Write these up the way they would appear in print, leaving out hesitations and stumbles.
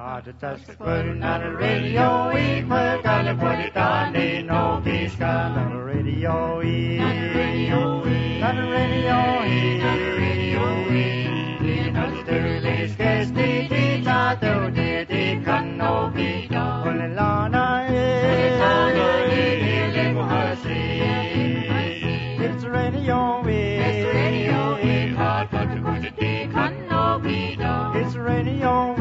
Put not a radio, we put on the put it on the no peace not a radio, not a radio, not a radio, not a radio, not a sterling case, the tato, the can no be done. Olana, it's radio, it's radio, hard but to put it, the can no be done. It's radio,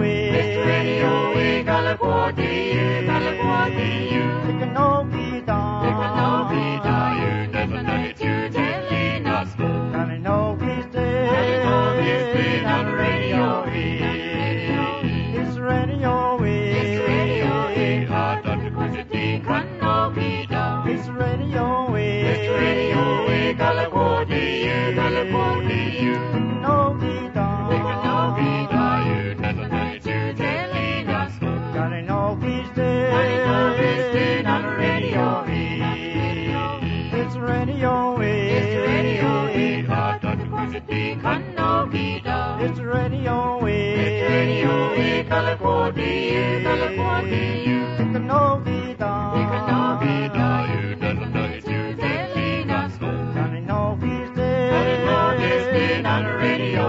California, California, it can no be done. It can no be done. You never know it, you telling us. Can it no be dead? Can it no be dead on radio? It's radio, it's radio, hard to put it, it can no be done. It's radio, California, California, it can no be done. It can no be done. You never know it, you telling us. Can it no be dead? Can it no be dead on radio? It's radio, it's radio, hard to put it, it can no be done. It's radio, California, California, it can no be done. It can no be done. You never know it, you telling us. Can it no be dead? Can it no be dead on radio?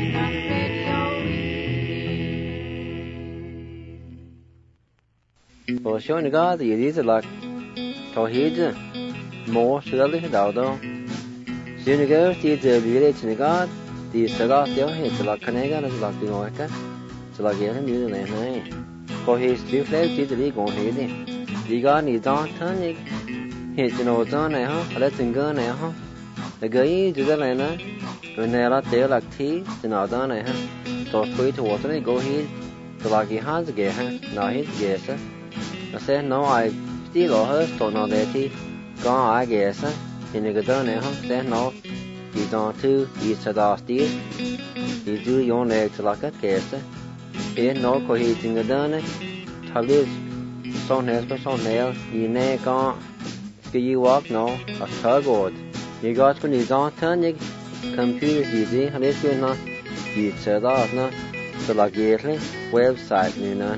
Well, showing God that it is like Tohid, more surely Hidaldo. Soon ago, the village in God, the Sagat, it's like Canega, it's like the Noaka, it's like getting new than name. For his two flags, the league on Haiti. The God needs on tonic. It's an old on a let's go now. The guy to the lana, when they are there like tea, the northern a so free to water, go here, the like he has a gay, now his guesser. I said, no, I still her, so no, that he gone, I guess, in the good said, no, he's on two, he's a dusty, he's do your legs like a guess. Here, no, co he's in the done, Talis, son has for son nail, you nay gone, you walk, no, a tugboard. You got when he's on turn, you computers easy, and it's good enough, you said off, no, so like gately, website, you know,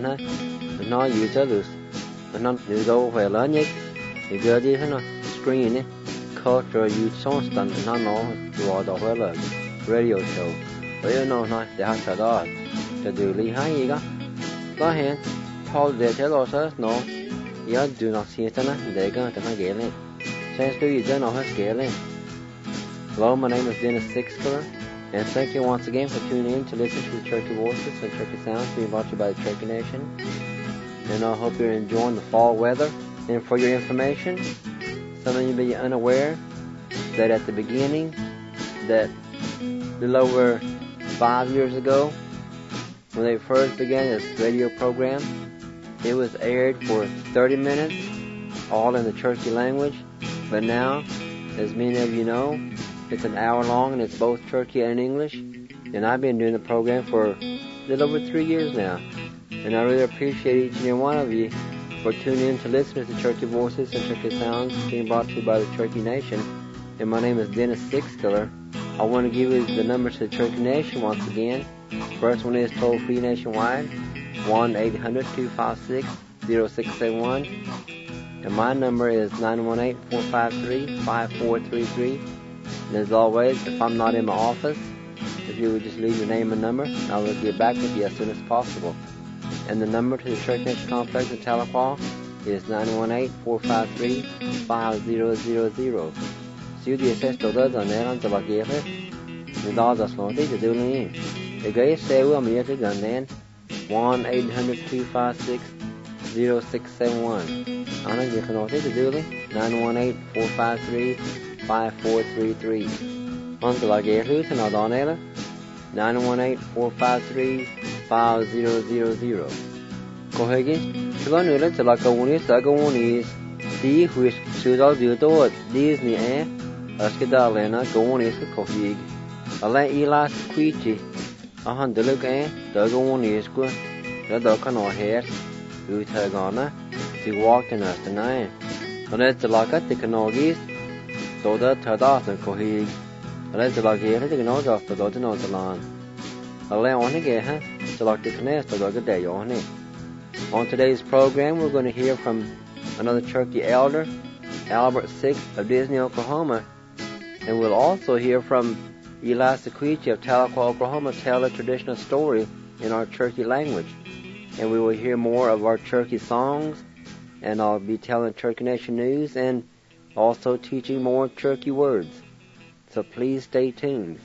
no, you tell us. Nó go về lớn nhất thì giờ đi thế nào screen ấy culture youth song stand nó vào đó về là radio show bây nó nói để hát trở đó đểดูlý hay gì đó đó hiện Paul để thế lo sớ nó giờ do not see thế nào để cái nó ghé lên sense to you don't know how ghé lên. Hello, my name is Dennis Sixler, and thank you once again for tuning in to listen to the Cherokee Voices and Cherokee Sounds being brought to you by the Cherokee Nation. And I hope you're enjoying the fall weather. And for your information, some of you may be unaware that at the beginning, that a little over 5 years ago, when they first began this radio program, it was aired for 30 minutes, all in the Cherokee language. But now, as many of you know, it's an hour long and it's both Cherokee and English. And I've been doing the program for a little over 3 years now. And I really appreciate each and every one of you for tuning in to listen to the Cherokee Voices and Cherokee Sounds being brought to you by the Cherokee Nation. And my name is Dennis Sixler. I want to give you the numbers to the Cherokee Nation once again. First one is toll-free nationwide, 1-800-256-0671. And my number is 918-453-5433. And as always, if I'm not in my office, if you would just leave your name and number, I will get back with you as soon as possible. And the number to the Cherokee Nation Complex in Tahlequah is 918-453-5000. Siêu địa sẽ tổ đó rồi nè, cho bà kia hết. Người đó giờ xuống tí cho đưa lên. Để gáy xe của mình tới gần nè. 1-800-256-0671. Anh nói gì khả năng tí cho đưa lên. 918-453-5433. Anh cho bà kia hết thì nào đó nè. 918-453-5000. Cô hề ghi, cho nữa là cho là cầu ní sở cầu ní tí huyết sư đó dư tốt Disney ở cái đó là nó cầu ní sức cầu hề ở lại Elas Queechy ở hẳn được cái đó cầu ní của đó đó cái nó hết từ thời gọn á thì walking us tonight ở đây cho là cái technologies tổ đó thời đó là cầu hề ở đây cho là cái thì cái nó rồi tổ đó nó cho là ở lại on cái ha cho là cái này tổ đó cái để on này On today's program, we're going to hear from another Cherokee elder, Albert Six of Disney, Oklahoma, and we'll also hear from Eli Sequechi of Tahlequah, Oklahoma, tell a traditional story in our Cherokee language. And we will hear more of our Cherokee songs, and I'll be telling Cherokee Nation news and also teaching more Cherokee words. So please stay tuned.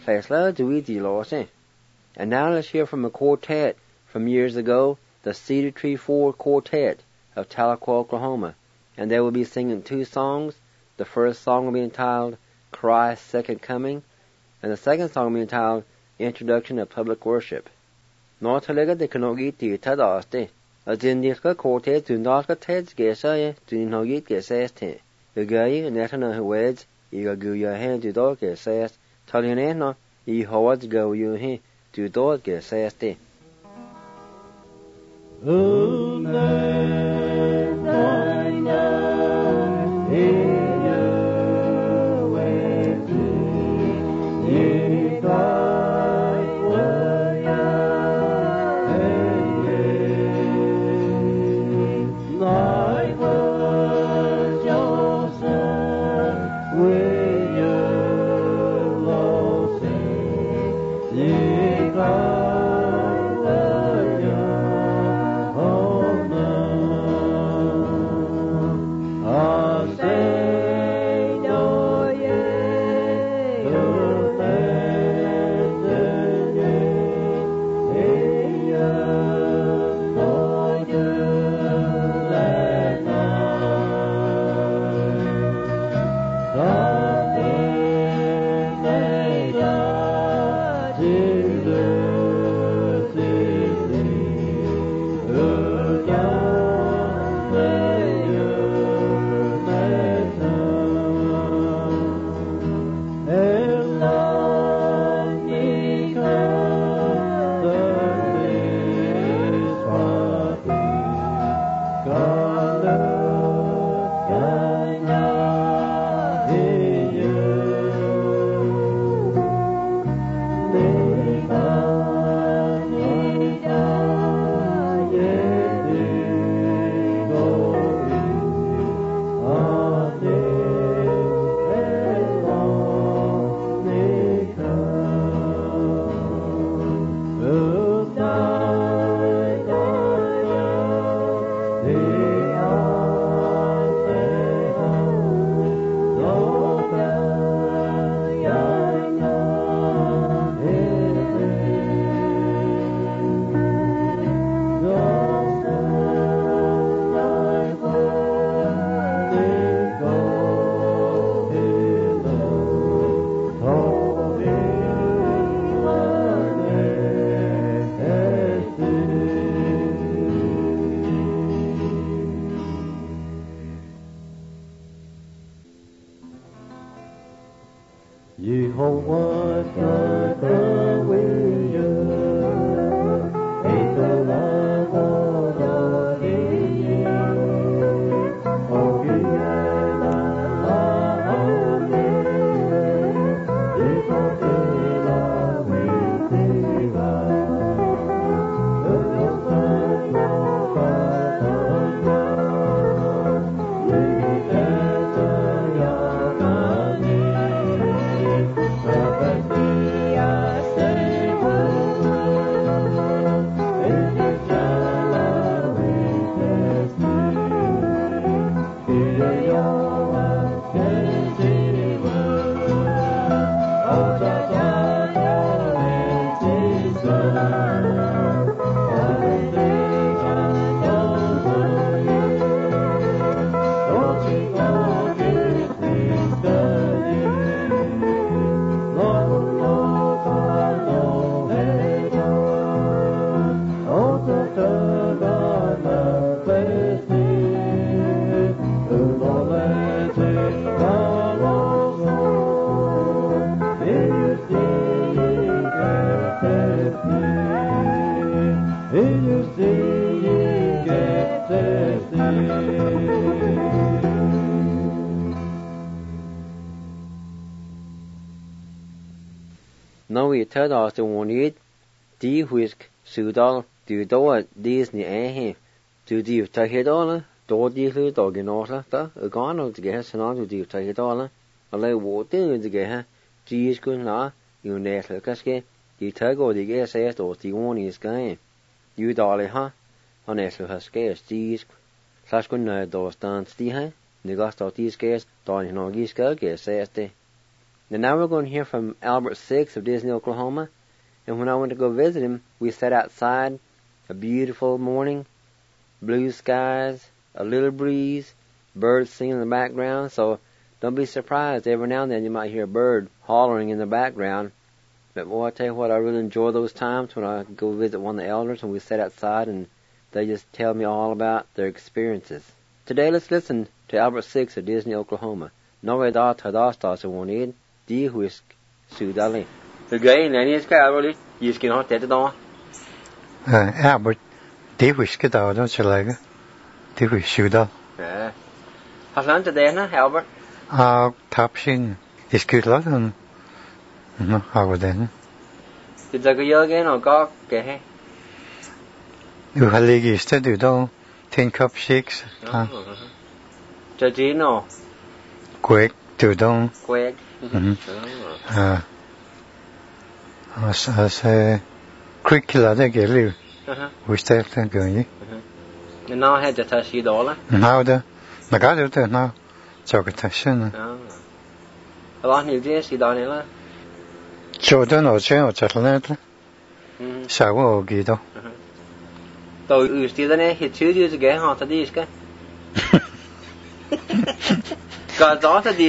And now let's hear from a quartet from years ago, the Cedar Tree Four Quartet of Tahlequah, Oklahoma. And they will be singing two songs. The first song will be entitled Christ's Second Coming, and the second song will be entitled Introduction of Public Worship. Nortalega de Kanogiti Tadaste, as in the quartet to not get heads gesay, to no get geseste. The guy and Natana who weds, you go your hand to dog gesast, Talianena, ye howards go you he to dog geseste. Now we tell us the one it, the whisk, Sudal, do do Disney, Du div ta hedala, do di hlu do genota ta, gano to get sana du div ta hedala, ale wote to get dies kun na, you net kaske, di tago di get say to di one is game. You dale ha, on eslo haske dies, slash kun na do stand di ha, negas do dies gas, don no gis get say te. And now we're going to hear from Albert Six of Disney, Oklahoma. And when I went to go visit him, we sat outside, a beautiful morning, blue skies, a little breeze, birds singing in the background. So don't be surprised. Every now and then you might hear a bird hollering in the background. But boy, I tell you what, I really enjoy those times when I go visit one of the elders and we sit outside and they just tell me all about their experiences. Today, let's listen to Albert Six of Disney, Oklahoma. Novedad Tadastas Wanid, Di Whisk Sudali. The guy in any sky, you can not take it on. Albert, Di Whisk Dada, Chalaga, Di Whisk Suda. Yeah. How's lunch today, Albert? Tapshin is good lot and no, how would then? Did the guy again or go? Okay. You have league study, though, 10 cup shakes. Jajino. Quick, to don't. Quick. As a quick killer, they get you. We stay there going. And now I had to touch you dollar. Now the got it now. Chocolation. A lot of this, you don't. Jordan or Chen or Chatlanet. Shower or Guido. So you still there, he 2 years ago, how to this guy? God's also did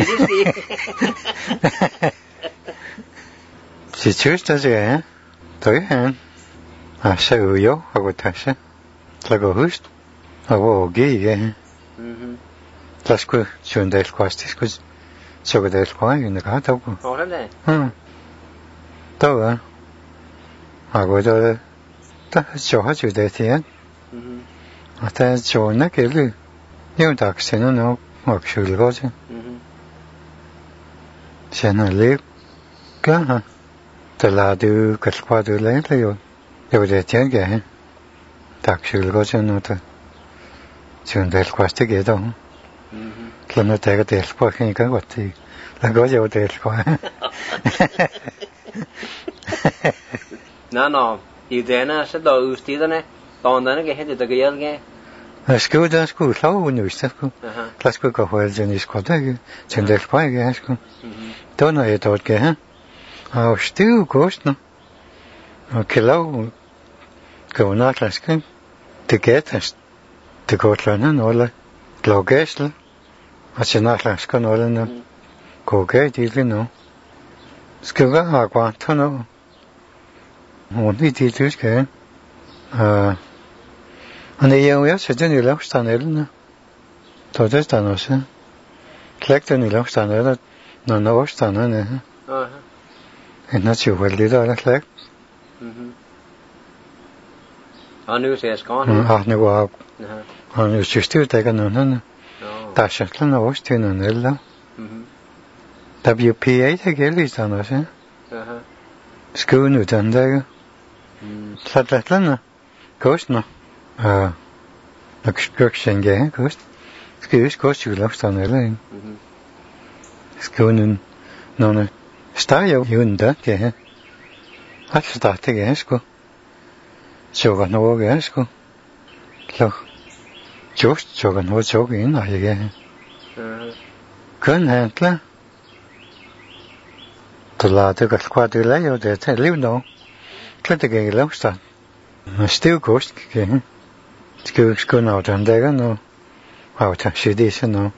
this. She chose to say, Toy hand. I say, yo, I would touch it. Like a host. I will give you. That's good. Soon they'll cost this because so they'll go in the car. Oh, have they? Though, I would show her to that here. I tell you, neck, you dark, say no, or should go to. Send a lip. Go, the lad do get quite a lately. They would at again. Dark should go to another. Soon they'll cost together. Clement take a tail sparking what tea. I go your tail squire. No, you then said those still on then get hit the girl again. A school does school, so when you step. Let's go where Jenny's called again. Send their spy gas. Don't know it out again. Oh, still ghost no. Kilo go not last game. To get us to go to an all low gas. I should not last can all in them. Go get easily no. School I want to know. Only teachers can. And the young yes, it's any left stand in. So that's done also. Collect any left stand in. No, stand in it. And not you will do that, like. I knew it's gone. I knew I knew she still taking on. That's just no was to no. WPA again is done also. School new done there. Slatlan, ghost no. Construction game, ghost. Excuse, ghost you left on the lane. School no. Style you in that game. I start again, school. So I know again, school. Look, just so I know joking again. Couldn't handle. The lad got quite a layer that I live now. Click the game left start. Still ghost game. School out and there no. Out she did no.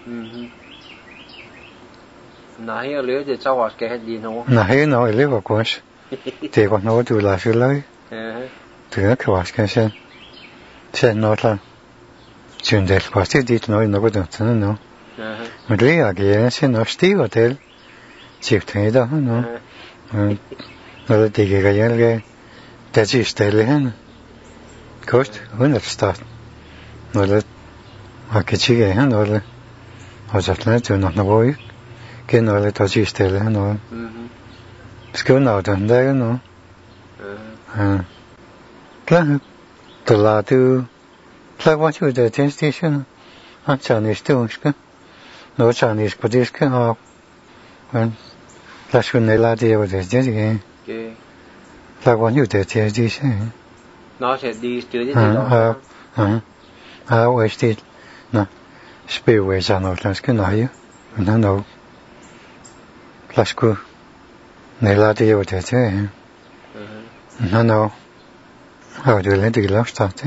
Now here live the Tawas get you know. Now here now I live of course. They got no to last your life. To the Kawas can say. Said not like. Soon they'll cost it did no in the good no. But we again say no Steve hotel. Chief Taylor no. No the guy that's is still Cost, when it start. No, let I can see again, or the Atlantic, not the boy. Can all let us still, no. School out and there, no. The lad to Like what you do, the station, on Chinese doing, no Chinese Buddhist, or when that's when they lie there with this, did you? Like what you do, the station. Not at these two, I always did. No, spillways are not less good, are you? And I know. Let's go. They lie there with it, and I know. How do you let the love start?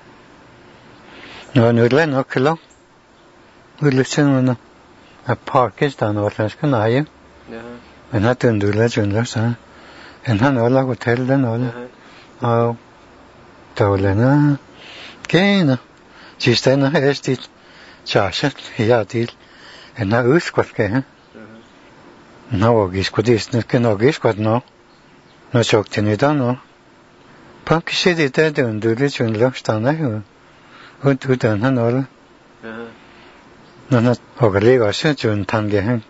No, let no kill. We listen on a park is down what less can I? And I don't do legend less, and I know I would tell them all. Oh, Dolena. Gain. She's then a hasty charge, he had it, and now who's what game? No, he's good, is not can guess what no. No joke to it, no. Punk said it dead and do legend love stand. Who done and all? No, not Ogre or such and Tangahan.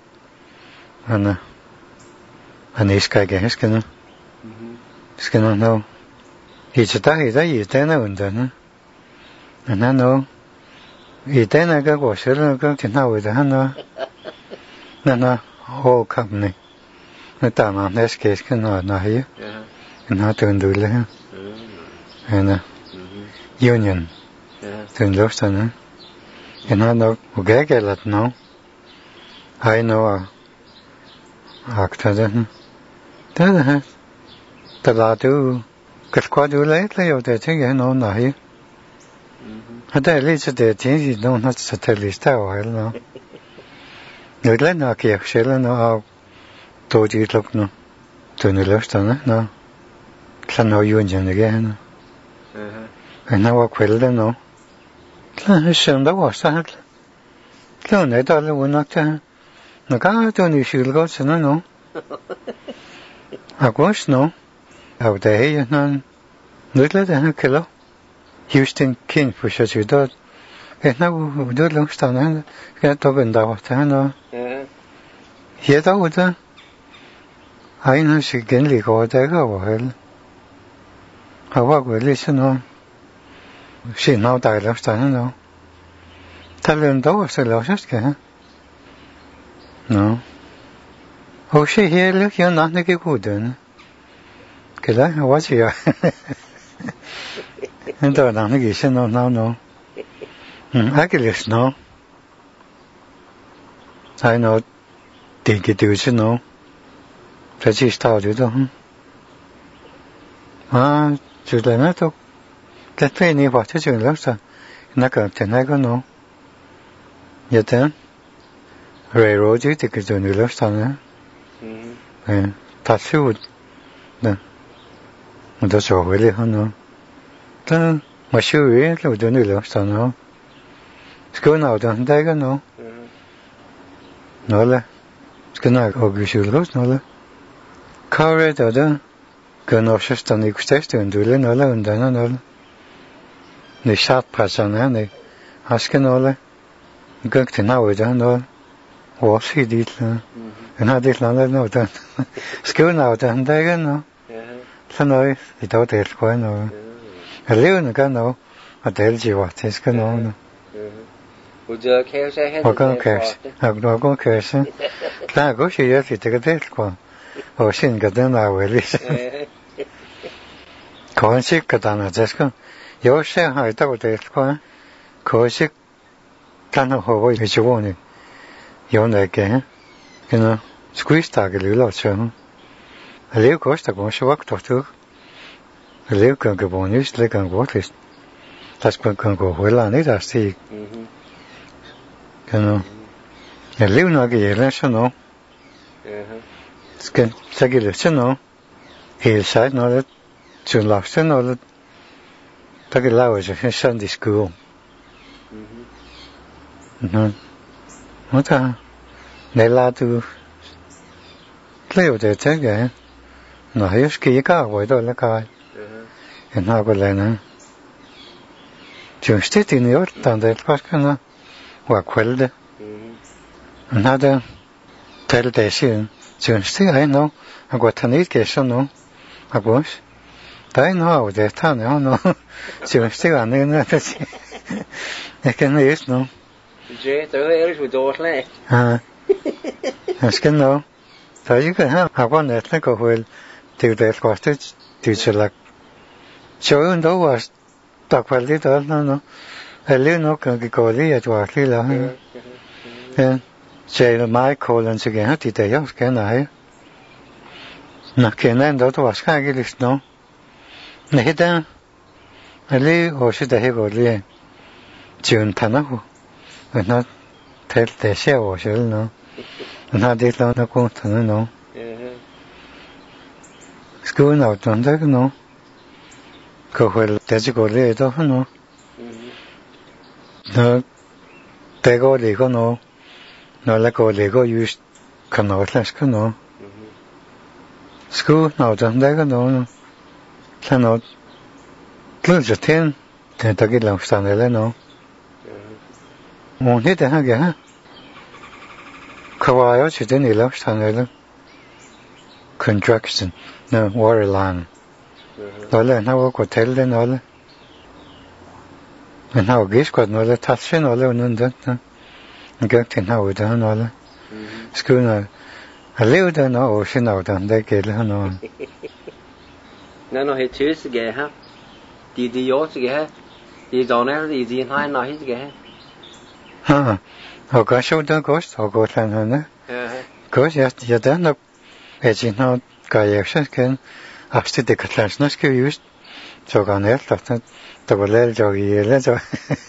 And this guy gets skin. Skin no. He's a die, he's then and then. And I know. He then I go was go to now with the hand. No, whole company. The time on this case can not hear. And how to do it. And union. Then lost on and I know okay get now. I know actor then. The ladu get quite lately of the thing I know now here. I tell you the thing you don't have to tell you style now. You let not care shell no how told you look no to the lost on no. Can no union again. And now I quell them no. Sơn đó vào sao cái này đó là muốn nói nó có tôi nhiều sự có sự nói nó quá nó ở đây nó nước lên là cái lo Houston King phải cho sự đó cái nào đó lúc sau nó cái đó bên đó thế nó hiện đó đó ai nó sự kiến lý có đấy có vậy họ cái lý nó xin nào đại lắm sao nó ta lên đó sẽ lo hết cả nó hồi xưa here lúc giờ nó cái cụ đơn cái đó quá gì à anh ta làm cái gì nó nó ai cái lịch nó ai nó tiền cái điều gì nó phải chỉ tao được đâu chủ đề nó thôi cái phê này vào cho trường lớp sao nó cần thế này có nó giờ thế railroad chứ thì cái trường lớp sao nữa thật sự nè mình đã sổ với liền hơn nữa đó mà siêu ấy là trường lớp sao nữa cái nào đó đây cái nó là cái nào ở cái siêu lớp nó là car đó đó cái nào sẽ tận cái station đó là nó là undana nó ne sát person ne askenole gök til now det no var sig dit en hade det landet no den skål now den dagen no så noi I dag det på no eleven kan no at det ji var det skal no og jeg kan se hen og kan køre klar gå sig jeg det det på og sin kan den er vel kan sig kan den det skal有些还到这块，可惜看到后尾就问你，有那个，跟那 squeeze 大个流老长，流过是讲是我做做，流跟个朋友是来跟我的，但是跟个回来你那是，跟那流那个也来是喏，跟这个是喏，也是喏了，就老是喏了。他给拉回去上 Sunday school。我他你拉到，你有在这个，那还有几个回到那个，然后过来呢，就是这里有当在发现呢，我快的，那的，在这些，就是还能，我他那个什么，不是。大のはでたのの、しかねなってし。 Jeg kan læse nu. Det er ellers ved dårslag. Ja. Jeg skal nå. Så jeg kan have på nettet gå vel. Det er jo det kostet. Det er så lagt. Så jo endda var der kvalitet og alt noget. Jeg lever nok kan gå lige at du har lige lavet. Ja. Så er det meget koldt, så gerne de der jeg skal nej. Nå, kender endda du var skrækket lidt nu. Nej, der. Jeg lever også der her går lige. Tjøn tannahu. Men nå, talt det ser over selv nu. Men har det lavet noget godt tannet nu. Skoen af den der nu. Kan vel det så går lidt af nu. Nå, det går ligger nu. Når der går ligger just kan også læske nu. Skoen af den der nu. Så nå, klart til det der giver langstand eller nu. Mon det her gør. Kavajo til den i langstand eller. Construction, no waterline. Alle han har gået til den alle. Men han har gæst godt alle tatsen alle under den. Han gør til han ud han alle. Skulle han leve den og sin af den der gælder han og. Når he tøs skal have. De jo skal have. De doner de har en nej skal have. Ha. Og gør så der godt og godt han han. Godt jeg der nok. Jeg har jeg kan afsted det klassen skal vi just så kan jeg der var lidt og i eller så.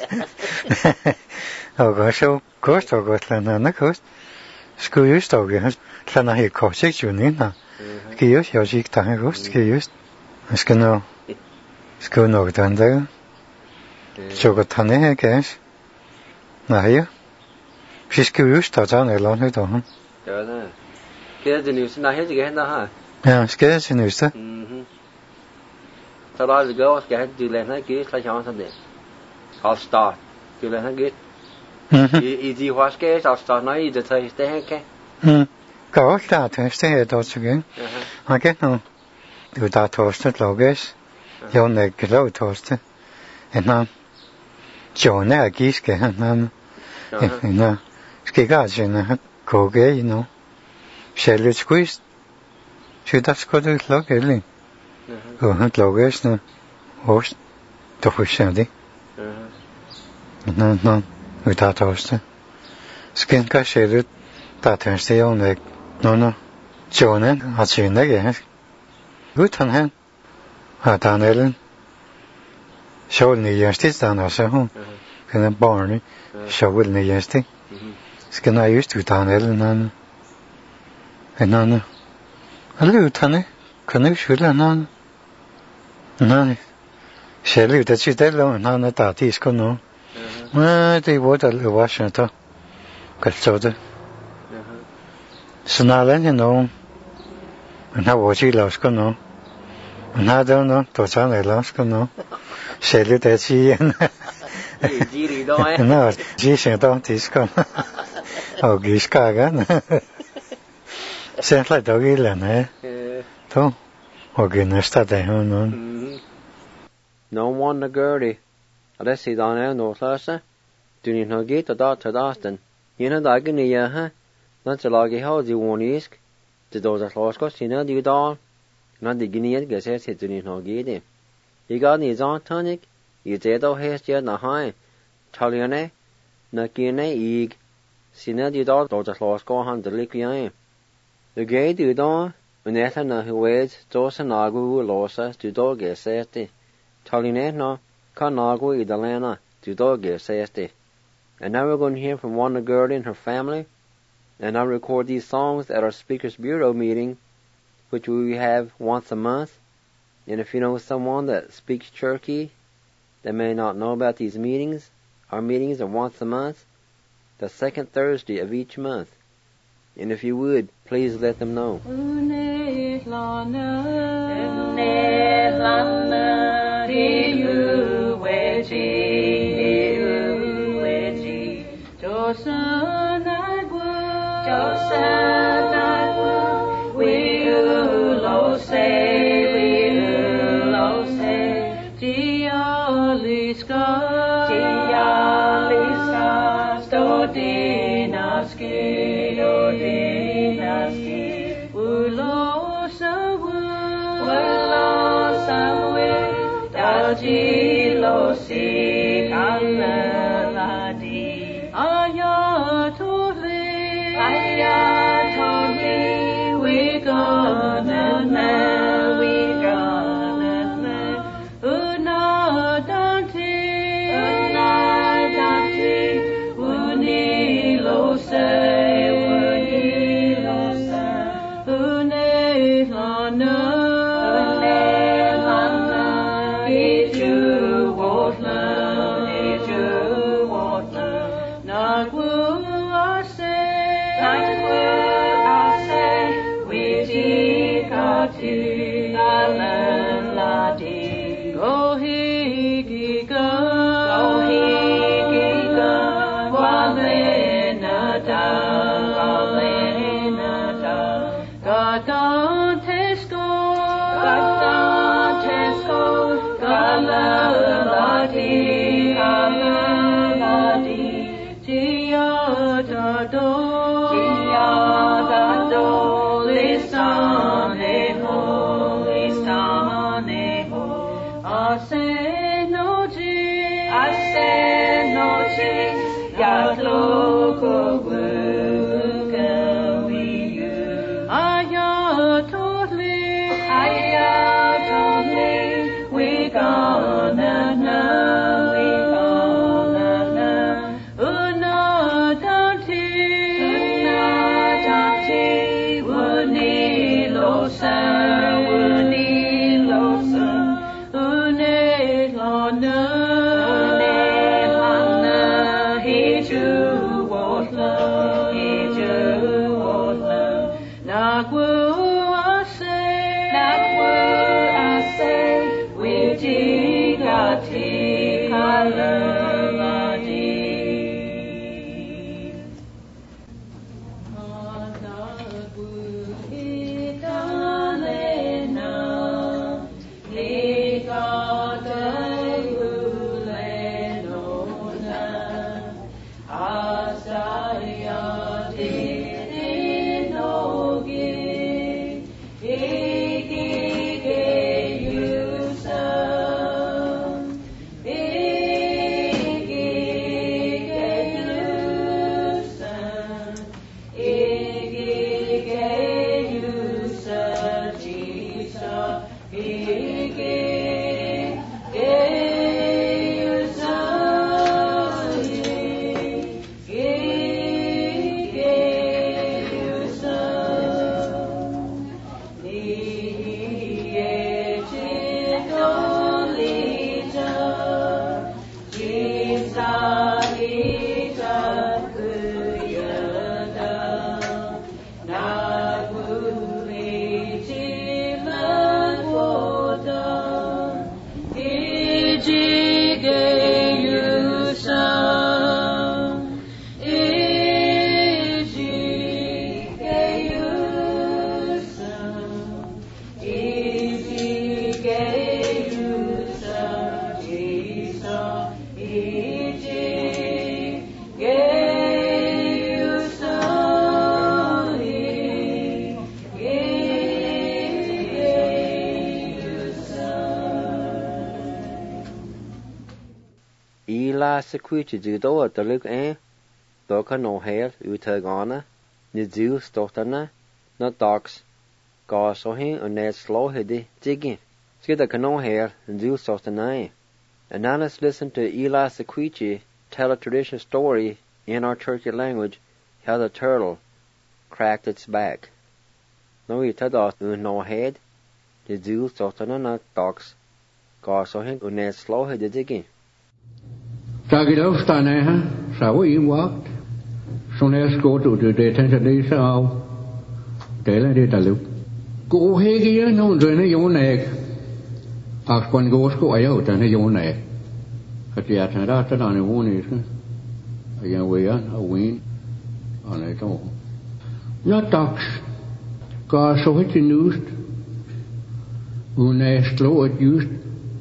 Og gør så godt og godt han han kost. Skulle just og jeg så når jeg kommer sektion ind her. Skal just jeg ikke der kost skal just. Skal nå skulle nok den der. Så godt han her gas. Nej. Vi skal just der sådan eller noget der. Ja da. Kære det nyt, nej helt igen der har. Ja, skal det nyt så. Så der vi går skal have det lande givet så chance det. Al start. Det lande givet. I de har skal al start nej i det tre det kan. Godt start det er det også igen. Okay nu. Du der torstet logisk. Jo nej glad torstet. En John er giske han. En skal gøre en koge i nu. Selv squeeze. Så der skal du lukke eller. Og han lukker sådan. Host. Du får se det. Nå. Vi tager torsdag. Skal kan se det. Der tænker jeg om ikke. Nå. Jonen har sin ikke. Ud han. Har Daniel. Sjålen i jæstet også hun. Kan en barn. Sjålen i jæstet. Skal jeg just ud Daniel nå. En anden. Alle utanne. Kan ikke skylde en anden. Nej. Selv ud af sit eller en anden der det skal nu. Nej, det var der var sådan der. Kan så det. Så når den nu. Men har vores i lag skal nu. Men har det nu, der sådan eller skal nu. Selv ud af sig. Nå, det er der det skal. Og giskagen. Selv der gilder to og næste dag nu. No one the girdy. Og det siger der no klasse. Du ni har givet der til dagen. En dag ni ja ha. Når til lage har de wonisk. Det dog der klasse sine de dag. Når de gnier gæser til du ni har givet. I går ni så tonik. I det dog hæst jeg na hai. Taliane. Na gine ig. Sine de dag dog der klasse han der likvian. Det gav du da, men efter når huet så nagu losa du dog gæserte. Taline nå kan nagu I dalena du dog gæserte. And now we're going to hear from Wanda Gurley and her family, and I'll record these songs at our Speakers Bureau meeting, which we have once a month. And if you know someone that speaks Cherokee that may not know about these meetings, our meetings are once a month, the second Thursday of each month. And if you would, please let them know. Dia Sequoia judo at the look Doka no hair utagana, ni zeus stortana, not dogs, gas or him and net slow heady digging. Skid the no hair and zeus stortana. And now let's listen to Eli Sequoia tell a traditional story in our Turkey language how the turtle cracked its back. No he tad off no head, the zeus stortana not dogs, gas or him and net slow heady digging. Tagidov Staneha, Sawa you walked. Soon go to the detention day so. Tell it a look. Go here, no drain your neck. Ask one goes go out and your neck. At the attendant on a wound is a young way on a win on it all. Not dogs. Got so it used. When I slow it used,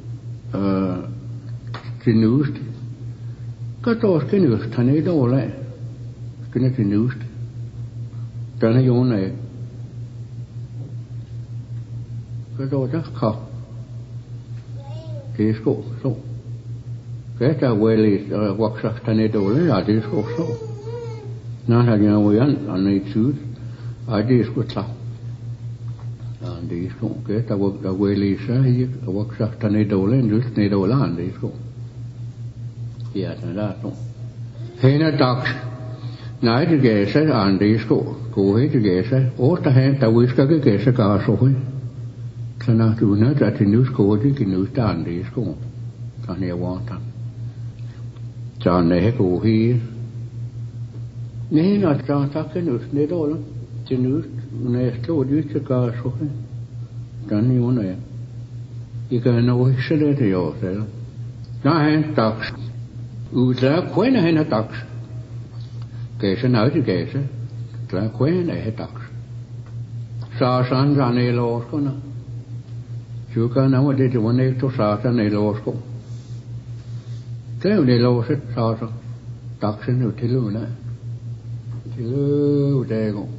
used. Các tổ cái nước thành ấy đâu lại cái này cái nước cho nó vô này cái tổ chắc khóc disco so get a well works of tornado la disco so na ha ya we an nei chu a disco ta an disco get a work the well is a works of tornado la tornado la an disco ya na so hena tak nãy thì ghé sẽ ăn đi số cố hết thì ghé sẽ ố ta hẹn ta quý cái ghé sẽ cả số ấy cho nên tụi nó ra thì nước cố thì cái nước ta ăn đi số ta này quan tâm cho này cố hi này là cho ta cái nước này đó lắm cái nước này số đi sẽ cả số ấy cho nên muốn này cái nó sẽ để thì ở sẽ nó hẹn tắc ra quên này nó tắc kể sẽ nói thì kể sẽ là quên này hết tắc sa san ra này lo có nó chú cả nào mà đi thì vấn đề cho sa san này lo có cái này lo sẽ sa san tắc sẽ được thì luôn đấy thì luôn đây cũng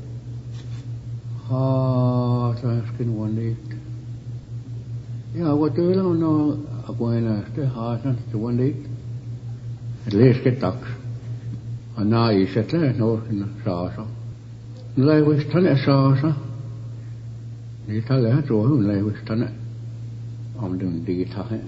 ha sa cái vấn đề ya qua tới lâu nó quên là cái ha san cái vấn đề lấy cái tắc nãy sẽ là nó sao sao lại với thằng này sao sao đi thằng này rồi lại với thằng này ông đừng đi thằng này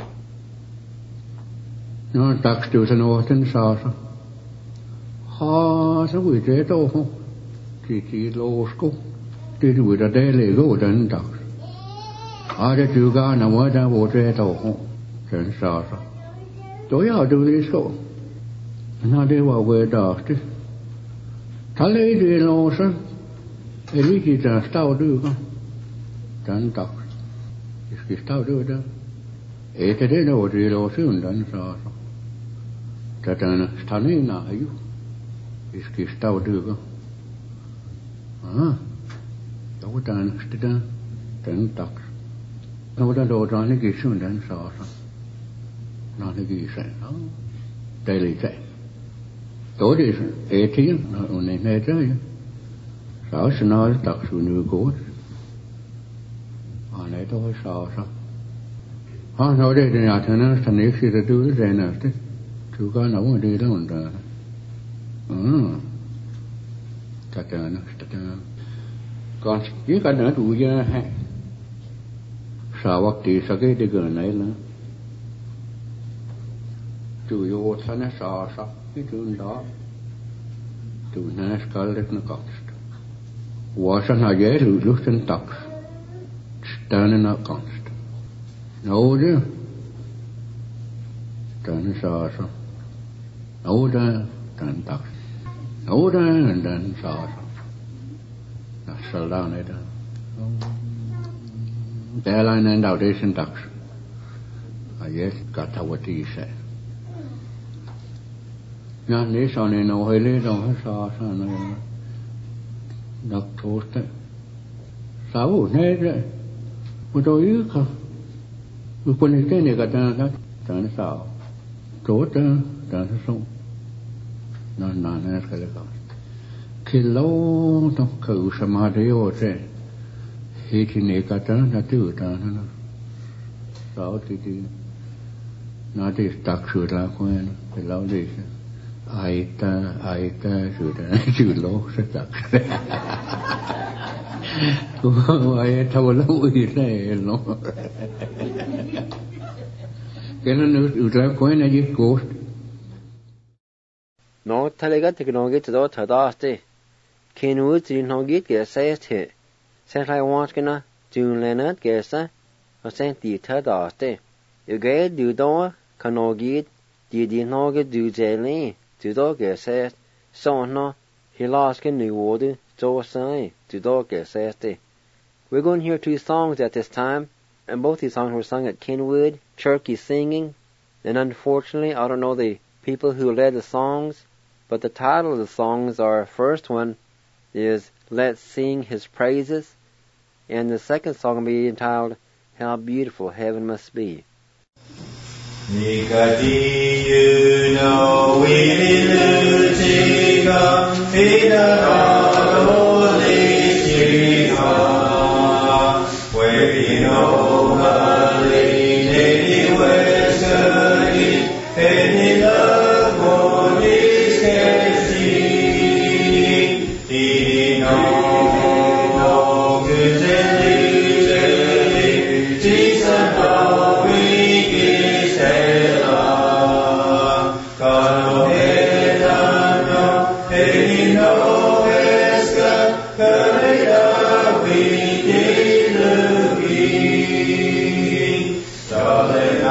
nó tắc từ thằng nó thằng sao sao ha sao vậy thế đâu không chỉ lô sco đi đuổi ra đây lấy gỗ đánh tắc để chú cả nằm ở đây vô thế đâu không thằng sao sao tối ở đâu đi sco nó đi vào về đó chứ thà lấy đi lo sao lấy gì ra tao đưa con đánh tao cái tao đưa đó thế đấy nó đi lo sao đánh sao cho nên thà này nào ấy cái tao đưa con đâu có đánh tao đâu có đồ ra cái sao đánh sao nó cái gì đó đây là vậy tối đi thiên này này chứ sao sẽ nói tật sự nữ cố này tôi sao nói đây thì nhà thằng nó thằng ấy khi ta đưa ra nào thế chú có nấu mà đi đó còn ra chắc chắn còn chỉ cần nữa tụi ra hay sao bác tỷ sao cái gần này nữa tụi vô thằng nó sao cái chuyện đó tụi nó skal det något konst och sen har jag lusten tack stanna något konst nå det den sa så nå det den tack nå det den sa så nó sờ lao này đó det là nên đầu đây sen tack jag ska ta vad det säger nhà ní sau này nó hơi lấy đâu hết sao này đọc thuốc đấy sáu này đấy một đôi ít không một con cái này cả ta nó sao thuốc đó nó sống nó cái là khi lâu nó khử samadhi rồi thế thì này cả ta nó tiêu ta nó sao thì nó thì đặc sự là quen thì lâu đi ai ta rồi đó chữ lố rất đặc ai thâu lâu gì này nó cái nó được ra quen là gì cố nó thay lấy cái thì nó cái đó thật đó chứ khi nó chỉ nó cái xe thì xe lại want cái nó chừng lên hết cái xe nó sẽ đi thật đó chứ cái điều đó cái nó cái đi nó cái điều gì này từ đó cái xe xong nó he lost cái new order cho sai từ đó cái xe thì we're going to hear two songs at this time, and both these songs were sung at Kenwood, Cherokee singing, and unfortunately I don't know the people who led the songs, but the title of the songs are, first one is Let's Sing His Praises, and the second song will be entitled How Beautiful Heaven Must Be. Nikati you know we lutica holy street where you know holy lady where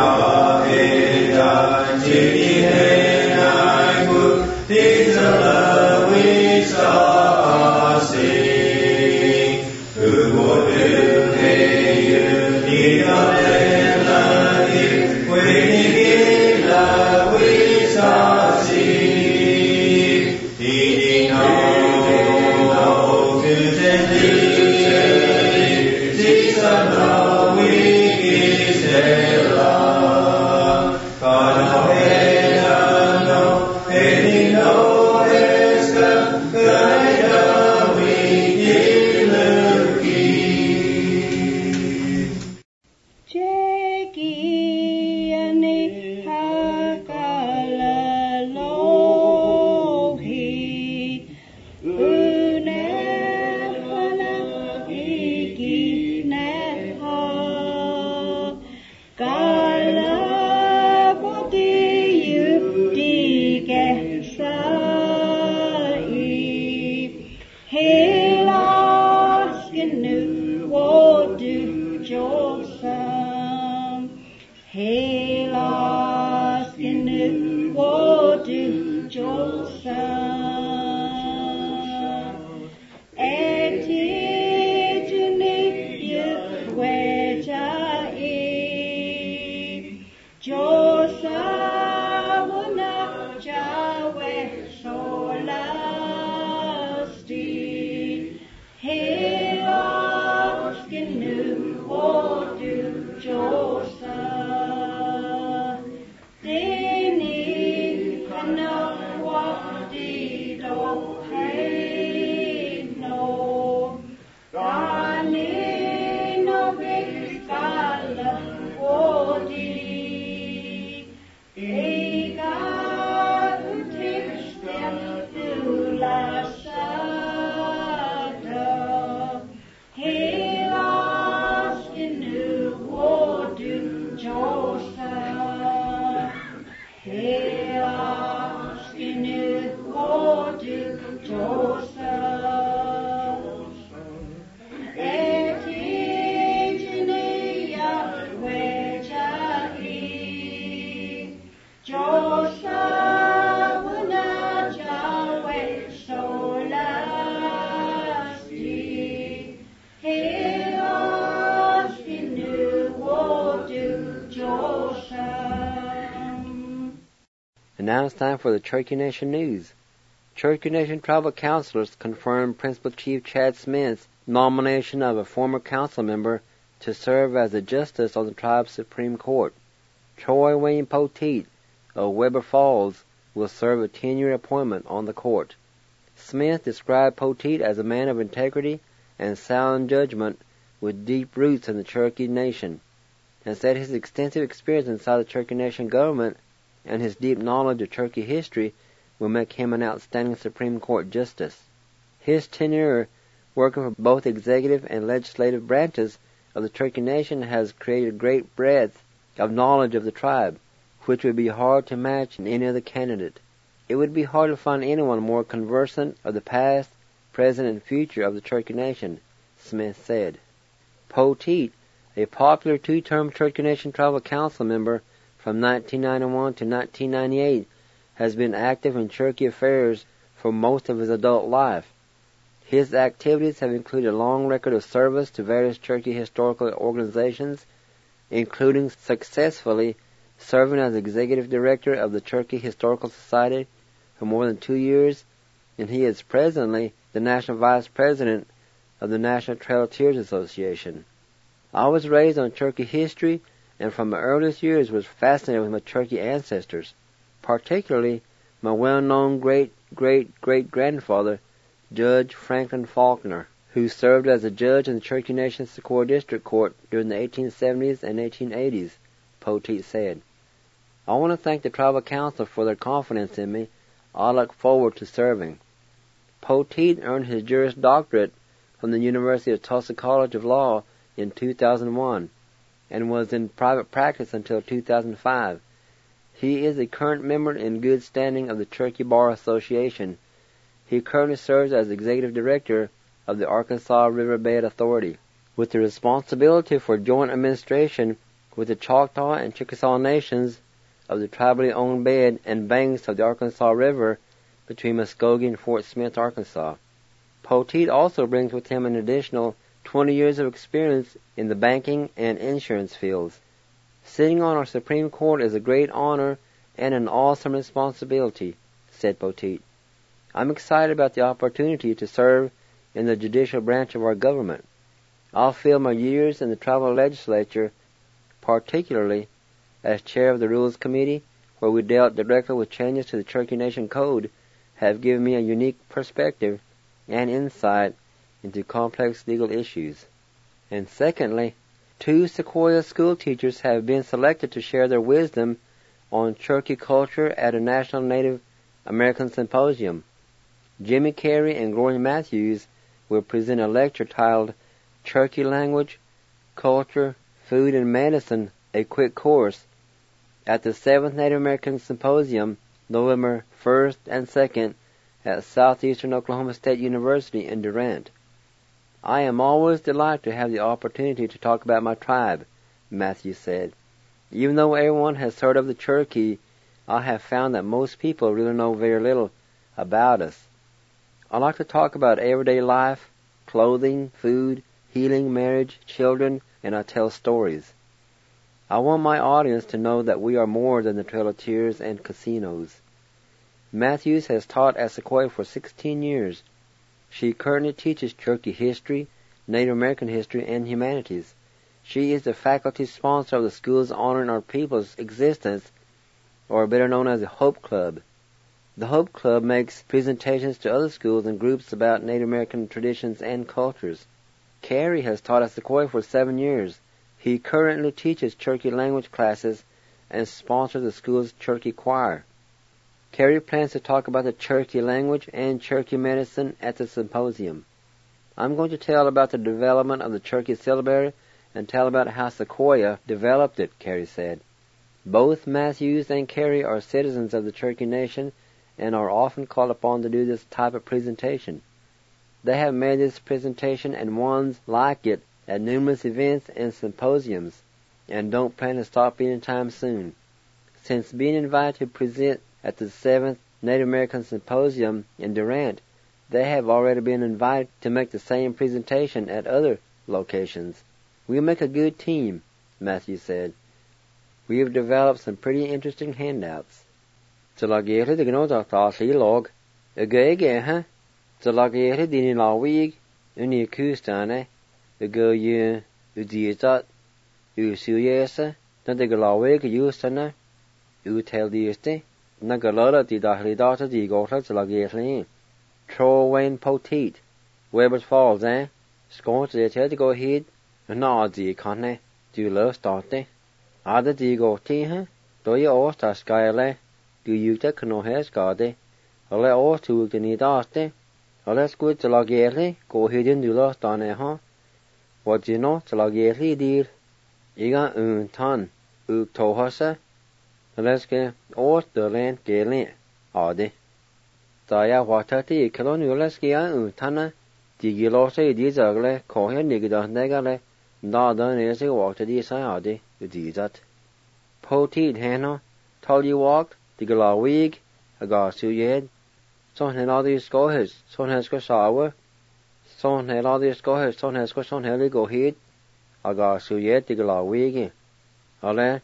And now it's time for the Cherokee Nation News. Cherokee Nation Tribal Councilors confirmed Principal Chief Chad Smith's nomination of a former council member to serve as a justice on the tribe's Supreme Court. Troy Wayne Poteet of Weber Falls will serve a 10-year appointment on the court. Smith described Poteet as a man of integrity and sound judgment with deep roots in the Cherokee Nation, and said his extensive experience inside the Cherokee Nation government and his deep knowledge of Cherokee history will make him an outstanding Supreme Court justice. His tenure working for both executive and legislative branches of the Cherokee Nation has created great breadth of knowledge of the tribe, which would be hard to match in any other candidate. It would be hard to find anyone more conversant of the past, present, and future of the Cherokee Nation, Smith said. Poteet, a popular two-term Cherokee Nation Tribal Council member from 1991 to 1998, has been active in Cherokee affairs for most of his adult life. His activities have included a long record of service to various Cherokee historical organizations, including successfully serving as Executive Director of the Cherokee Historical Society for more than 2 years, and he is presently the National Vice President of the National Trail Tears Association. I was raised on Cherokee history, and from my earliest years was fascinated with my Cherokee ancestors, particularly my well-known great-great-great-grandfather, Judge Franklin Faulkner, who served as a judge in the Cherokee Nation Socorro District Court during the 1870s and 1880s, Poteet said. I want to thank the Tribal Council for their confidence in me. I look forward to serving. Poteet earned his Juris Doctorate from the University of Tulsa College of Law in 2001 and was in private practice until 2005. He is a current member in good standing of the Cherokee Bar Association. He currently serves as Executive Director of the Arkansas Riverbed Authority, with the responsibility for joint administration with the Choctaw and Chickasaw nations of the tribally owned bed and banks of the Arkansas River between Muskogee and Fort Smith, Arkansas. Poteet also brings with him an additional 20 years of experience in the banking and insurance fields. Sitting on our Supreme Court is a great honor and an awesome responsibility, said Poteet. I'm excited about the opportunity to serve in the judicial branch of our government. I'll feel my years in the tribal legislature, particularly as chair of the Rules Committee, where we dealt directly with changes to the Cherokee Nation Code, have given me a unique perspective and insight into complex legal issues. And secondly, 2 Sequoia school teachers have been selected to share their wisdom on Cherokee culture at a National Native American Symposium. Jimmy Carey and Gloria Matthews will present a lecture titled Cherokee Language, Culture, Food, and Medicine, a Quick Course, at the 7th Native American Symposium, November 1st and 2nd, at Southeastern Oklahoma State University in Durant. I am always delighted to have the opportunity to talk about my tribe, Matthews said. Even though everyone has heard of the Cherokee, I have found that most people really know very little about us. I like to talk about everyday life, clothing, food, healing, marriage, children, and I tell stories. I want my audience to know that we are more than the Trail of Tears and casinos. Matthews has taught at Sequoia for 16 years. She currently teaches Cherokee history, Native American history, and humanities. She is the faculty sponsor of the schools honoring our people's existence, or better known as the Hope Club. The Hope Club makes presentations to other schools and groups about Native American traditions and cultures. Carey has taught at Sequoia for 7 years. He currently teaches Cherokee language classes and sponsors the school's Cherokee choir. Carey plans to talk about the Cherokee language and Cherokee medicine at the symposium. I'm going to tell about the development of the Cherokee syllabary and tell about how Sequoia developed it, Carey said. Both Matthews and Carey are citizens of the Cherokee Nation and are often called upon to do this type of presentation. They have made this presentation and ones like it at numerous events and symposiums, and don't plan to stop anytime soon. Since being invited to present at the 7th Native American Symposium in Durant, they have already been invited to make the same presentation at other locations. We'll make a good team, Matthews said. We have developed some pretty interesting handouts. Zalagere de gnoda thasli log, a gay, Zalagere dini lawig, uni kustane, a go ye, udizat, usuyesa, not the galawig usana, utel dieste, Nagalora di dahli data di gota Zalagere. Trowain Poteet, Weber's Falls, Scorch the head to go ahead, and not the conne, do you love starte? Other di go tea, do you all star skyle, do you take no hair scade, or let all to the need aste, or let's go to Zalagere, go ahead and do lost on a What you know, Zalagere deal, Iga ton, tohasa, let's get all the land galen, ade. Taya watati koloniuleski tana, digilose dizagle, cohen nigda negale, Nada is a walk to the side, udizat. Poteet hano, told you walked, the galawig, a gas to yed. Son had all these scohes, son has go sour. Son had all these scohes, son has go son heli go head. A gas to yed, the galawig. Ale,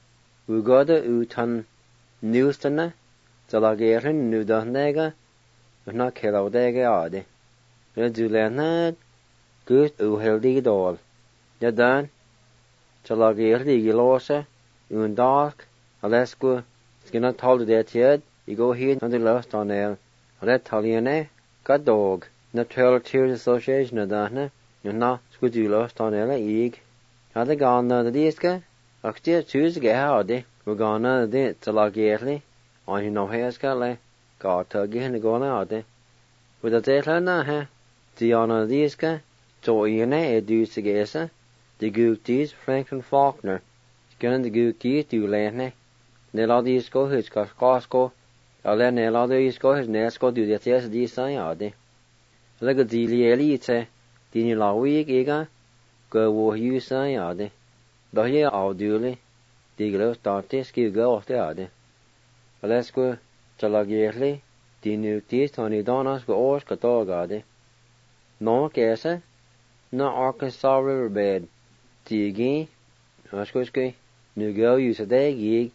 ugada utan newstana, Zalagerin nuda nega, but not kill dega ade. Redulanad, good healthy doll. Dan, Zalagere di gilose, dark, Alaska, skin not told that yet, you go here on the last on there. Let Taliane, got dog, not Trail of Tears Association of Dana, you're not squid you lost on there, eeg. Had they gone the disca? I still choose to get how they were gone on the Zalagere, on you know hair's got like, got to get in the going out there. With a deadline now, the honor disca, so you know, do to the Gupties, Franklin Faulkner, skin the Gupties do lane, Neladisko, his Costco, or then Neladisko, his Nesco do the test de Sayade. Like a dilly elite, Dini la week, ega, go wo you Sayade. đó hier audioly diglo startes skiga ofte ade alesco chalagierli dinu tis toni donas go ors katogade no kesa no Arkansas riverbed tigi askoski nu go use day gig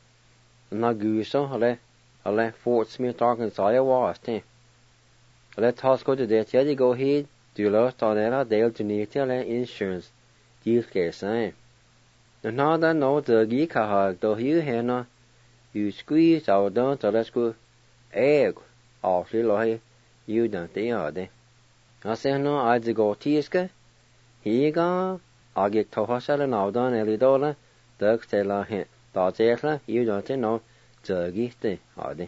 na guso ale Fort Smith Arkansas waste ale tasko de det go heed du lo stanera del tuniti ale insurance deal kesa na da no de gi ka do hiu hena you squeeze out down to let's go egg off lo he you don't te ade ase no आज go tiske higa age tohasala naudan elidola dak tela he da tela you don't know jagiste ade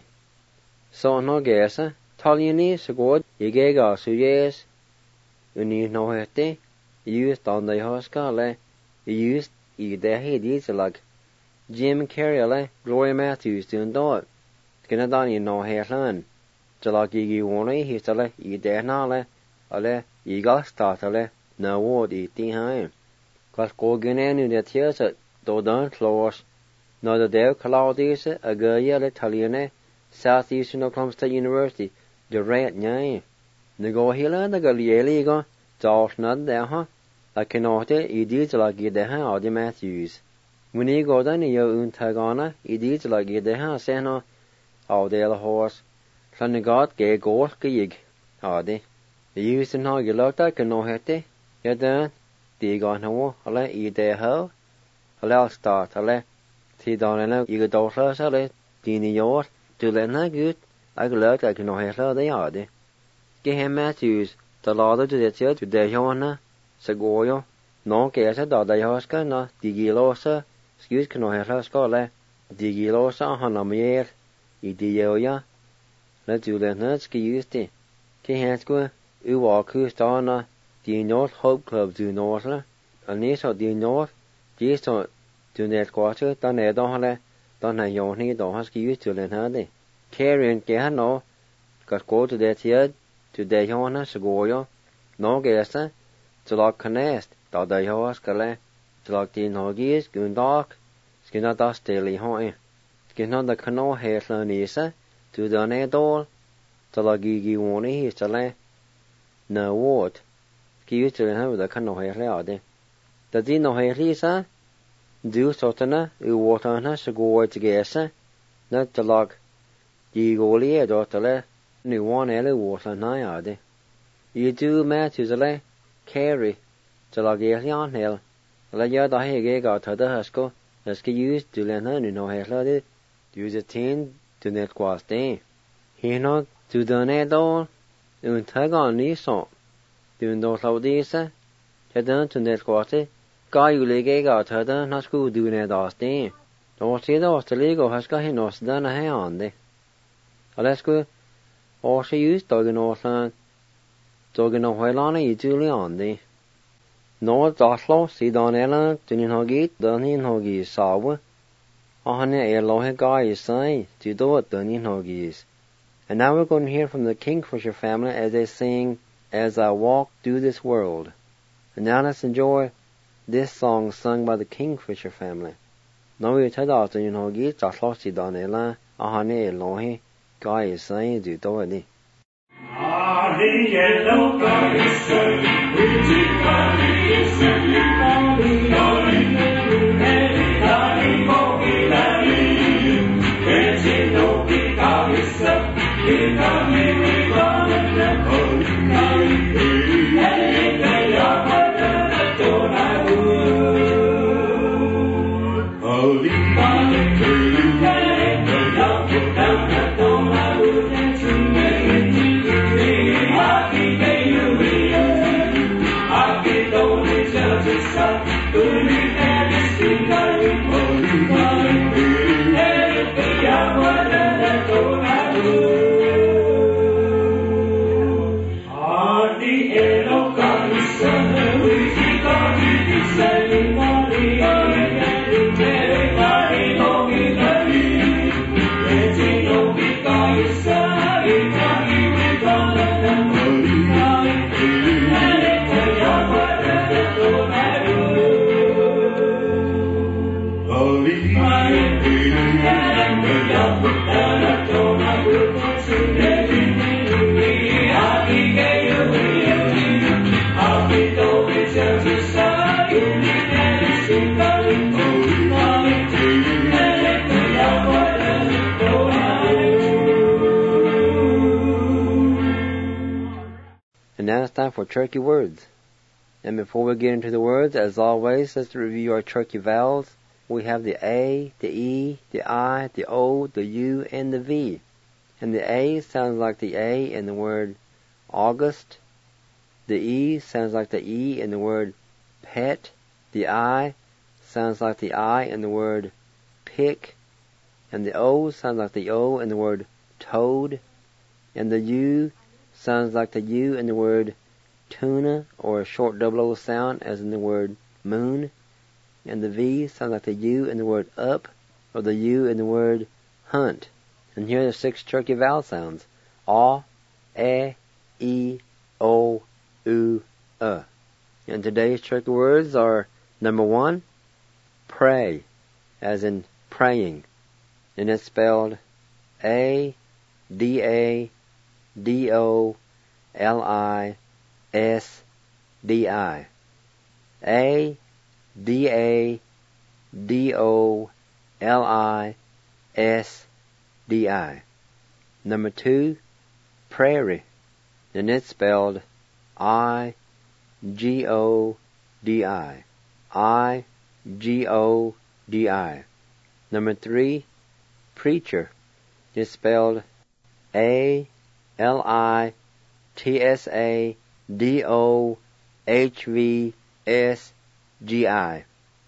so no gesa taliani segod igega suyes uni no hete use down the hoskale use ide he dis like Jim Carrey Gloria Matthews doing that kena dani no helan jalagi gi woni hisale ide na ale iga startale na word ti hain kas ko genenu de tiesa do dan close no the de Claudius agaya Italiane Southeastern Oklahoma State University the rat nyai nego hela na galieli go Josh nad de ha a kenote idi jalagi de ha Audi Matthews when he go down yo untagana idi jalagi de ha seno Audi la horse Llanagot ge gol gig ade used to know you looked at no hete yada di go no ale ide ho ale start ale ti don na you go do ale dini yor to le na good I looked at no hete they ade ge him Matthews the lord to the church to the hona segoyo no ke sa da hoska na digilosa excuse no hete skole digilosa hanamier ideoya na to le na ski used ke hansko Uwaku stana the North Hope Club do Northla and this of the North just on to net quarter done a donle done a yoni don't ask you to learn hadi carrying gehano got go to that here to the yona segoyo no gesta to lock connect da the hoskale to lock the nogis gundak skina das daily hoi skina the cano hairlanisa to the nedol to lock gigi woni is to na word ki used to have the cano hair ade the dino hair lisa do sotana u water na go to gesa not the log di goli dotale ni one ele water na ade you do Matthews ale carry the log on hill la ya da he ga ta da hasko as ki used to learn ni no hair ade use a tin to net quaste he no to the net all un tagon ni so doing those laudisa jadan to net quarter ga you lege ga tada na sku do ne daste no se da ostelego haska he nos dana he ande alesku o se use dogen orsan dogen o helana I juli ande no daslo si danela tunin hogi danin hogi sawa ahane elohe ga isai to do danin hogis. And now we're going to hear from the Kingfisher family as they sing As I Walk Through This World. And now let's enjoy this song sung by the Kingfisher family. Now we tell us that you know get just lost it on Ella, ahane elohe, guy is saying do do it. Thank you. time for Cherokee words. And before we get into the words, as always, let's review our Cherokee vowels. We have the A, the E, the I, the O, the U, and the V. And the A sounds like the A in the word August. The E sounds like the E in the word pet. The I sounds like the I in the word pick. And the O sounds like the O in the word toad. And the U sounds like the U in the word tuna, or a short double O sound as in the word moon. And the V sounds like the U in the word up, or the U in the word hunt. And here are the 6 Cherokee vowel sounds. A, E, O, U, And today's Cherokee words are, number 1, pray, as in praying. And it's spelled A-D-A-D-O-L-I-S-D-I. A-D-A-D-O-L-I-S-D-I. Number 2, prairie. And it's spelled I-G-O-D-I. I-G-O-D-I. Number 3, preacher. It's spelled A-L-I-T-S-A-D-O-H-V-S-G-I.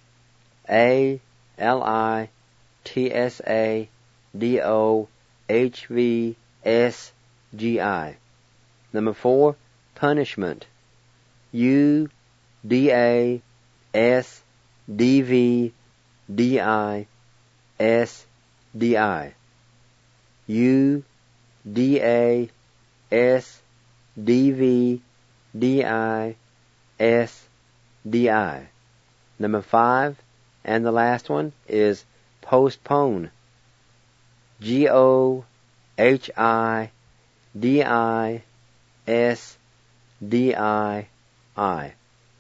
A-L-I-T-S-A-D-O-H-V-S-G-I. Number 4, punishment. U-D-A-S-D-V-D-I-S-D-I. U-D-A-S-D-V-D-I-S-D-I. Number 5, and the last one, is postpone. G-O-H-I-D-I-S-D-I-I.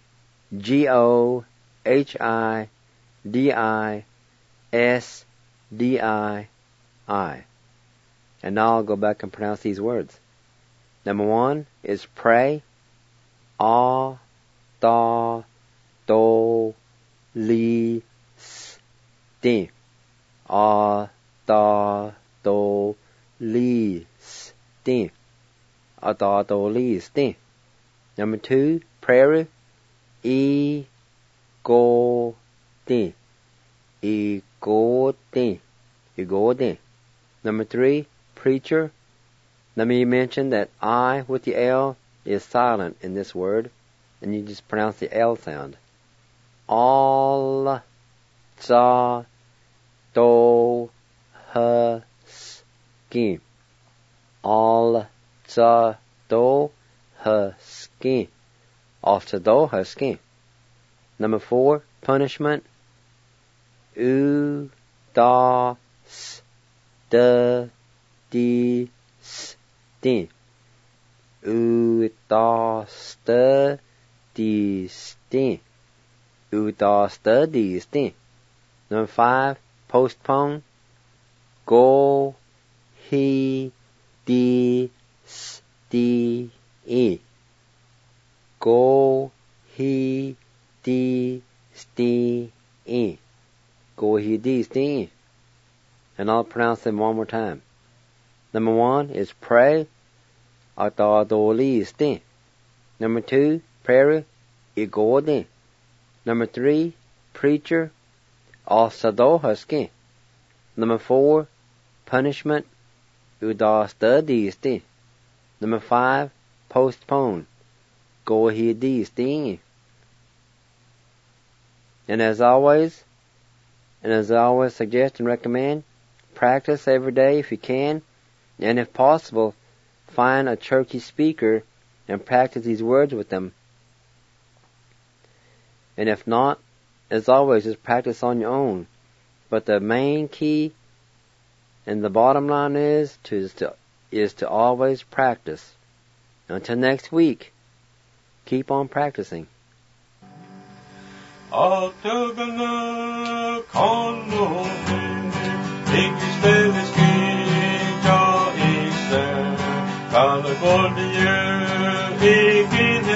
G-O-H-I-D-I-S-D-I-I. And now I'll go back and pronounce these words. Number 1 is pray. A, da, do, li, sti. A, da, do, li, sti. A, da, do, li, sti. Number 2, prairie. E, go, di. E, go, di. E, go, di. Number 3, preacher. Let me mention that I with the L is silent in this word, and you just pronounce the L sound. All, za, do, ha, ski. All, za, do, ha, ski. All, za, do, ha, ski. Number 4, punishment. U, da, s, da, di, sti. U, da, sta, di, sti. U, da, sta, di, sti. Number 5, postpone. Go, he, di, sti, e. Go, he, di, sti, e. Go, he, di, sti, e. And I'll pronounce them one more time. Number 1 is pray. Atadoli. Number 2, prairie. Igodi. Number 3, preacher. Asadohaski. Number 4, punishment. Udastadisti. Number 5, postpone. Gohidisti. And as always suggest and recommend, practice every day if you can, and if possible, find a Cherokee speaker and practice these words with them. And if not, as always, just practice on your own. But the main key and the bottom line is to always practice. Until next week, keep on practicing. Atagana kanone ikisteliski ja ise kana godye ikid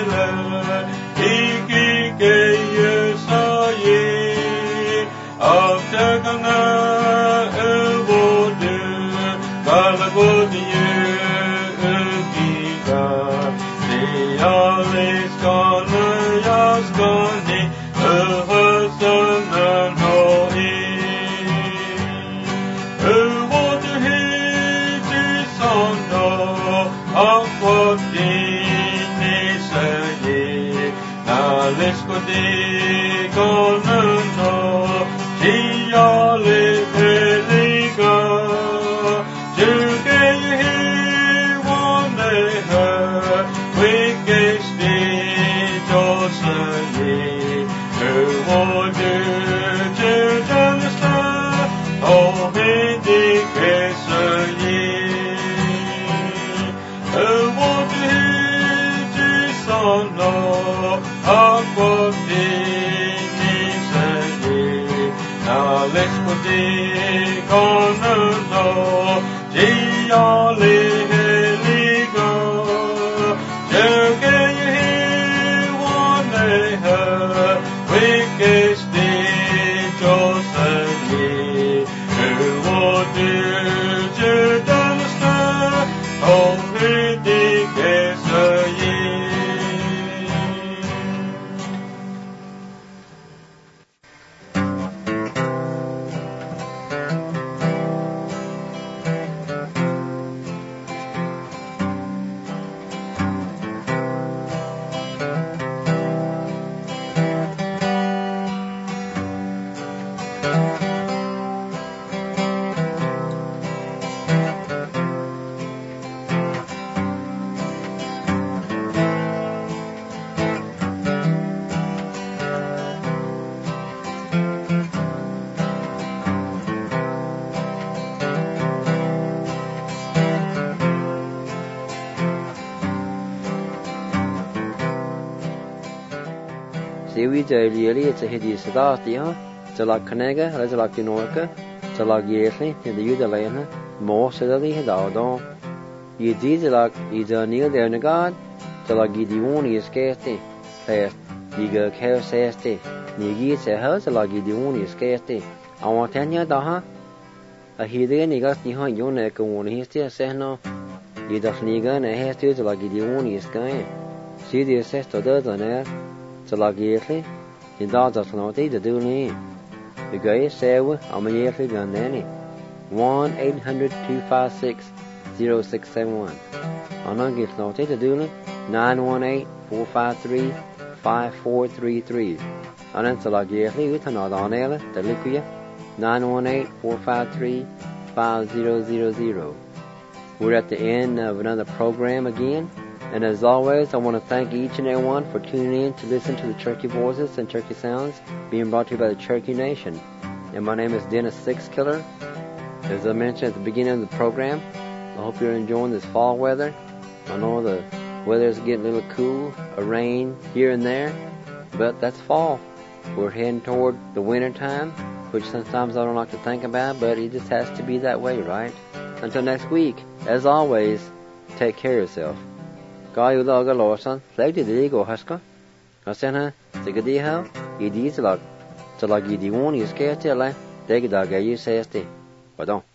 Siwi Jali it's a hideous Sadia, Jalak Kanega, Rajalak Dinorka, Jalak Yesli, and the Udalena, more Sadali Hidaldon. Ye Dijalak, either Neil there in God, Jalak Gidioni is scarcely, fast, Yiga Care Sasti, Nigi say hers, Jalak Gidioni is scarcely. I want Tanya Daha. A Hidden Nigas Nihan Yonek on his dear Seno. You does Nigan and has to Jalak Gidioni is going. See the assessor does on air. Jalak Yesli, in Dodge not either do me. The guy say, I'm a Yesli gun nanny. 1-800-256-0671. On a gift not either do 918-453-5433. On a Jalak Yesli, with another on air, the liquid 918-453-5000. We're at the end of another program again. And as always, I want to thank each and every one for tuning in to listen to the Turkey Voices and Turkey Sounds being brought to you by the Turkey Nation. And my name is Dennis Sixkiller. As I mentioned at the beginning of the program, I hope you're enjoying this fall weather. I know the weather is getting a little cool, a rain here and there, but that's fall. We're heading toward the winter time, which sometimes I don't like to think about, but it just has to be that way, right? Until next week, as always, take care of yourself. Guy who log a lawson, flag the Digo Husker. I sent her, take a deal, he deeds a lot. So like you do one, you scared till I take a dog, you say, stay. But don't.